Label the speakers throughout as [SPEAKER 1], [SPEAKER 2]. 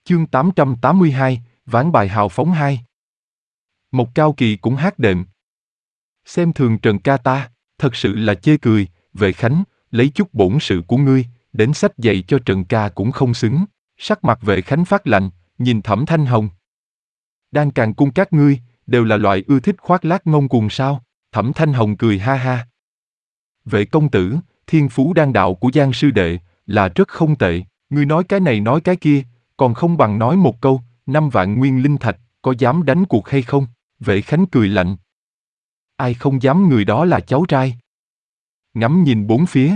[SPEAKER 1] Chương 882, ván bài hào phóng 2. Một Cao Kỳ cũng hát đệm. Xem thường Trần ca ta, thật sự là chê cười, Vệ Khánh, lấy chút bổn sự của ngươi, đến sách dạy cho Trần ca cũng không xứng. Sắc mặt Vệ Khánh phát lạnh, nhìn Thẩm Thanh Hồng. Đan Càn Cung các ngươi, đều là loại ưa thích khoác lác ngông cuồng sao? Thẩm Thanh Hồng cười ha ha. Vệ công tử, thiên phú đan đạo của Giang sư đệ, là rất không tệ, ngươi nói cái này nói cái kia, còn không bằng nói một câu, 5 vạn nguyên linh thạch, có dám đánh cuộc hay không? Vệ Khánh cười lạnh. Ai không dám người đó là cháu trai. Ngắm nhìn bốn phía.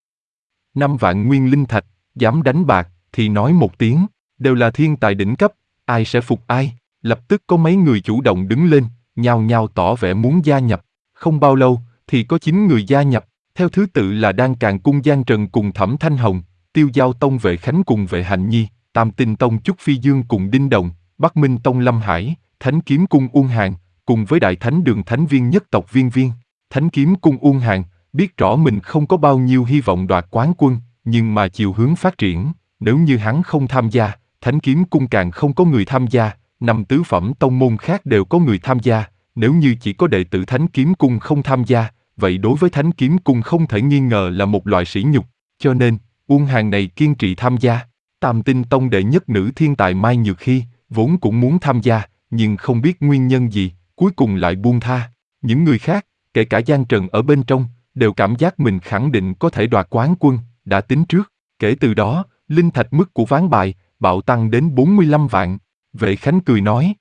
[SPEAKER 1] 5 vạn nguyên linh thạch, dám đánh bạc, thì nói một tiếng, đều là thiên tài đỉnh cấp, ai sẽ phục ai? Lập tức có mấy người chủ động đứng lên, nhao nhao tỏ vẻ muốn gia nhập. Không bao lâu, thì có 9 người gia nhập, theo thứ tự là Đan Càn Cung Giang Trần cùng Thẩm Thanh Hồng, Tiêu Giao Tông Vệ Khánh cùng Vệ Hạnh Nhi, Tam Tinh Tông Chúc Phi Dương cùng Đinh Đồng, Bắc Minh Tông Lâm Hải, Thánh Kiếm Cung Uông Hàn, cùng với Đại Thánh Đường Thánh Viên nhất tộc Viên Viên. Thánh Kiếm Cung Uông Hàn, biết rõ mình không có bao nhiêu hy vọng đoạt quán quân, nhưng mà chiều hướng phát triển, nếu như hắn không tham gia, Thánh Kiếm Cung càng không có người tham gia, 5 tứ phẩm tông môn khác đều có người tham gia, nếu như chỉ có đệ tử Thánh Kiếm Cung không tham gia, vậy đối với Thánh Kiếm Cung không thể nghi ngờ là một loại sỉ nhục, cho nên, Uông Hàn này kiên trì tham gia. Tam Tinh Tông đệ nhất nữ thiên tài Mai Nhược Hy, vốn cũng muốn tham gia, nhưng không biết nguyên nhân gì, cuối cùng lại buông tha. Những người khác, kể cả Giang Trần ở bên trong, đều cảm giác mình khẳng định có thể đoạt quán quân, đã tính trước. Kể từ đó, linh thạch mức của ván bài, bạo tăng đến 45 vạn. Vệ Khánh cười nói.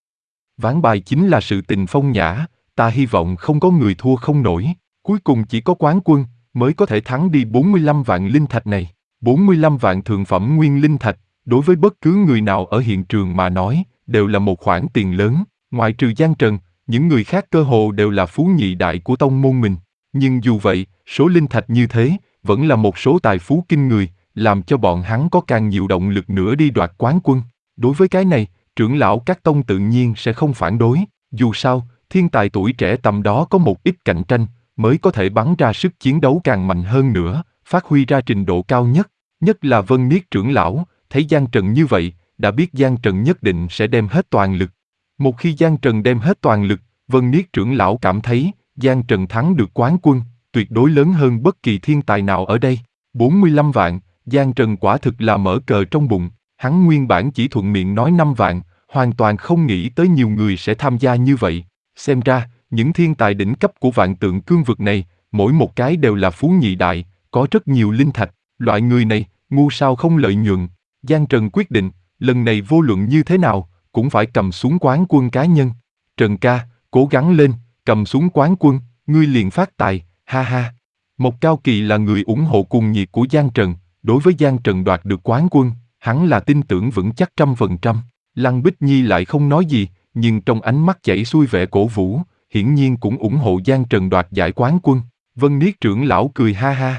[SPEAKER 1] Ván bài chính là sự tình phong nhã, ta hy vọng không có người thua không nổi. Cuối cùng chỉ có quán quân, mới có thể thắng đi 45 vạn linh thạch này. 45 vạn thượng phẩm nguyên linh thạch, đối với bất cứ người nào ở hiện trường mà nói, đều là một khoản tiền lớn. Ngoại trừ Giang Trần, những người khác cơ hồ đều là phú nhị đại của tông môn mình. Nhưng dù vậy, số linh thạch như thế, vẫn là một số tài phú kinh người, làm cho bọn hắn có càng nhiều động lực nữa đi đoạt quán quân. Đối với cái này, trưởng lão các tông tự nhiên sẽ không phản đối. Dù sao, thiên tài tuổi trẻ tầm đó có một ít cạnh tranh, mới có thể bắn ra sức chiến đấu càng mạnh hơn nữa, phát huy ra trình độ cao nhất. Nhất là Vân Niết trưởng lão, thấy Giang Trần như vậy, đã biết Giang Trần nhất định sẽ đem hết toàn lực. Một khi Giang Trần đem hết toàn lực, Vân Niết trưởng lão cảm thấy, Giang Trần thắng được quán quân, tuyệt đối lớn hơn bất kỳ thiên tài nào ở đây. 45 vạn, Giang Trần quả thực là mở cờ trong bụng, hắn nguyên bản chỉ thuận miệng nói 5 vạn, hoàn toàn không nghĩ tới nhiều người sẽ tham gia như vậy. Xem ra, những thiên tài đỉnh cấp của Vạn Tượng Cương vực này, mỗi một cái đều là phú nhị đại, có rất nhiều linh thạch, loại người này, ngu sao không lợi nhuận. Giang Trần quyết định, lần này vô luận như thế nào, cũng phải cầm xuống quán quân cá nhân. Trần ca, cố gắng lên, cầm xuống quán quân, ngươi liền phát tài, ha ha. Một Cao Kỳ là người ủng hộ cuồng nhiệt của Giang Trần, đối với Giang Trần đoạt được quán quân, hắn là tin tưởng vững chắc 100%. Lăng Bích Nhi lại không nói gì, nhưng trong ánh mắt chảy xuôi vẻ cổ vũ, hiển nhiên cũng ủng hộ Giang Trần đoạt giải quán quân. Vân Niết trưởng lão cười ha ha.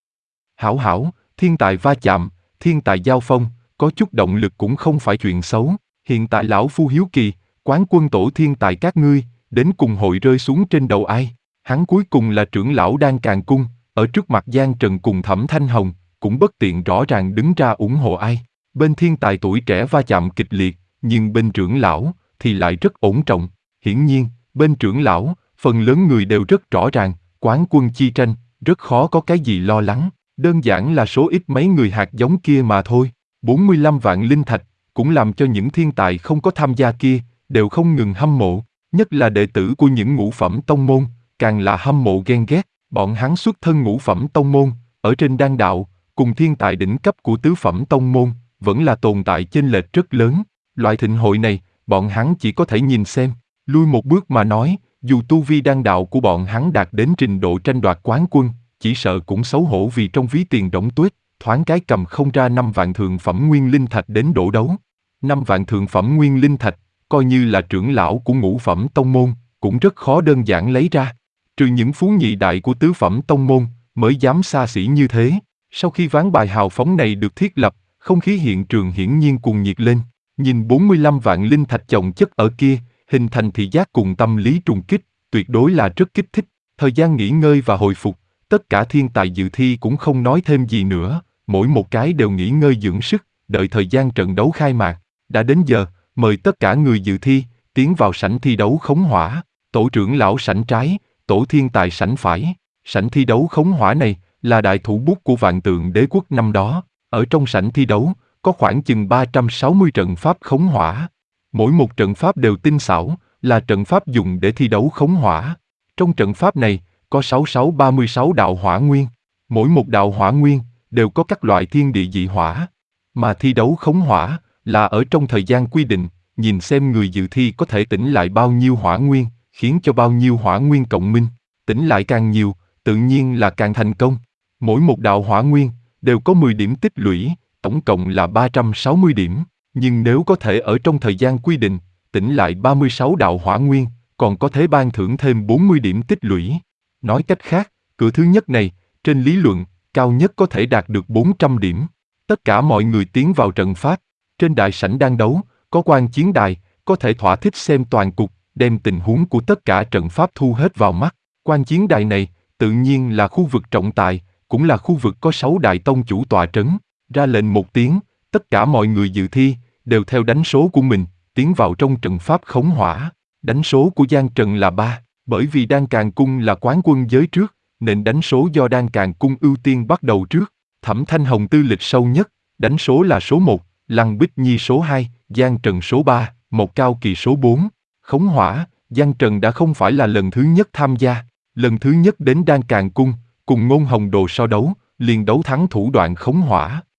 [SPEAKER 1] Hảo hảo, thiên tài va chạm, thiên tài giao phong, có chút động lực cũng không phải chuyện xấu. Hiện tại lão phu hiếu kỳ, quán quân tổ thiên tài các ngươi, đến cùng hội rơi xuống trên đầu ai? Hắn cuối cùng là trưởng lão Đan Càn Cung, ở trước mặt Giang Trần cùng Thẩm Thanh Hồng, cũng bất tiện rõ ràng đứng ra ủng hộ ai. Bên thiên tài tuổi trẻ va chạm kịch liệt, nhưng bên trưởng lão thì lại rất ổn trọng. Hiển nhiên, bên trưởng lão, phần lớn người đều rất rõ ràng, quán quân chi tranh, rất khó có cái gì lo lắng. Đơn giản là số ít mấy người hạt giống kia mà thôi. 45 vạn linh thạch, cũng làm cho những thiên tài không có tham gia kia, đều không ngừng hâm mộ. Nhất là đệ tử của những ngũ phẩm tông môn, càng là hâm mộ ghen ghét. Bọn hắn xuất thân ngũ phẩm tông môn, ở trên đan đạo, cùng thiên tài đỉnh cấp của tứ phẩm tông môn, vẫn là tồn tại chênh lệch rất lớn. Loại thịnh hội này, bọn hắn chỉ có thể nhìn xem. Lui một bước mà nói, dù tu vi đan đạo của bọn hắn đạt đến trình độ tranh đoạt quán quân, chỉ sợ cũng xấu hổ vì trong ví tiền rỗng tuếch, thoáng cái cầm không ra 5 vạn thượng phẩm nguyên linh thạch đến đổ đấu. 5 vạn thượng phẩm nguyên linh thạch, coi như là trưởng lão của ngũ phẩm tông môn, cũng rất khó đơn giản lấy ra. Trừ những phú nhị đại của tứ phẩm tông môn, mới dám xa xỉ như thế. Sau khi ván bài hào phóng này được thiết lập, không khí hiện trường hiển nhiên cuồng nhiệt lên. Nhìn 45 vạn linh thạch chồng chất ở kia, hình thành thị giác cùng tâm lý trùng kích, tuyệt đối là rất kích thích. Thời gian nghỉ ngơi và hồi phục, tất cả thiên tài dự thi cũng không nói thêm gì nữa, mỗi một cái đều nghỉ ngơi dưỡng sức, đợi thời gian trận đấu khai mạc. Đã đến giờ, mời tất cả người dự thi, tiến vào sảnh thi đấu khống hỏa. Tổ trưởng lão sảnh trái, tổ thiên tài sảnh phải. Sảnh thi đấu khống hỏa này là đại thủ bút của Vạn Tượng Đế quốc năm đó. Ở trong sảnh thi đấu, có khoảng chừng 360 trận pháp khống hỏa. Mỗi một trận pháp đều tinh xảo, là trận pháp dùng để thi đấu khống hỏa. Trong trận pháp này, có 3636 đạo hỏa nguyên. Mỗi một đạo hỏa nguyên đều có các loại thiên địa dị hỏa. Mà thi đấu khống hỏa là ở trong thời gian quy định, nhìn xem người dự thi có thể tỉnh lại bao nhiêu hỏa nguyên, khiến cho bao nhiêu hỏa nguyên cộng minh. Tỉnh lại càng nhiều, tự nhiên là càng thành công. Mỗi một đạo hỏa nguyên đều có 10 điểm tích lũy, tổng cộng là 360 điểm. Nhưng nếu có thể ở trong thời gian quy định, tỉnh lại 36 đạo hỏa nguyên, còn có thể ban thưởng thêm 40 điểm tích lũy. Nói cách khác, cửa thứ nhất này, trên lý luận, cao nhất có thể đạt được 400 điểm. Tất cả mọi người tiến vào trận pháp. Trên đại sảnh đang đấu, có quan chiến đài, có thể thỏa thích xem toàn cục, đem tình huống của tất cả trận pháp thu hết vào mắt. Quan chiến đài này, tự nhiên là khu vực trọng tài, cũng là khu vực có 6 đại tông chủ tọa trấn. Ra lệnh một tiếng, tất cả mọi người dự thi, đều theo đánh số của mình, tiến vào trong trận pháp khống hỏa. Đánh số của Giang Trần là 3, bởi vì Đan Càn Cung là quán quân giới trước, nên đánh số do Đan Càn Cung ưu tiên bắt đầu trước. Thẩm Thanh Hồng tư lịch sâu nhất, đánh số là số 1, Lăng Bích Nhi số 2, Giang Trần số 3, Mộc Cao Kỳ số 4. Khống hỏa, Giang Trần đã không phải là lần thứ nhất tham gia, lần thứ nhất đến Đan Càn Cung, cùng Ngôn Hồng Đồ so đấu, liền đấu thắng thủ đoạn khống hỏa.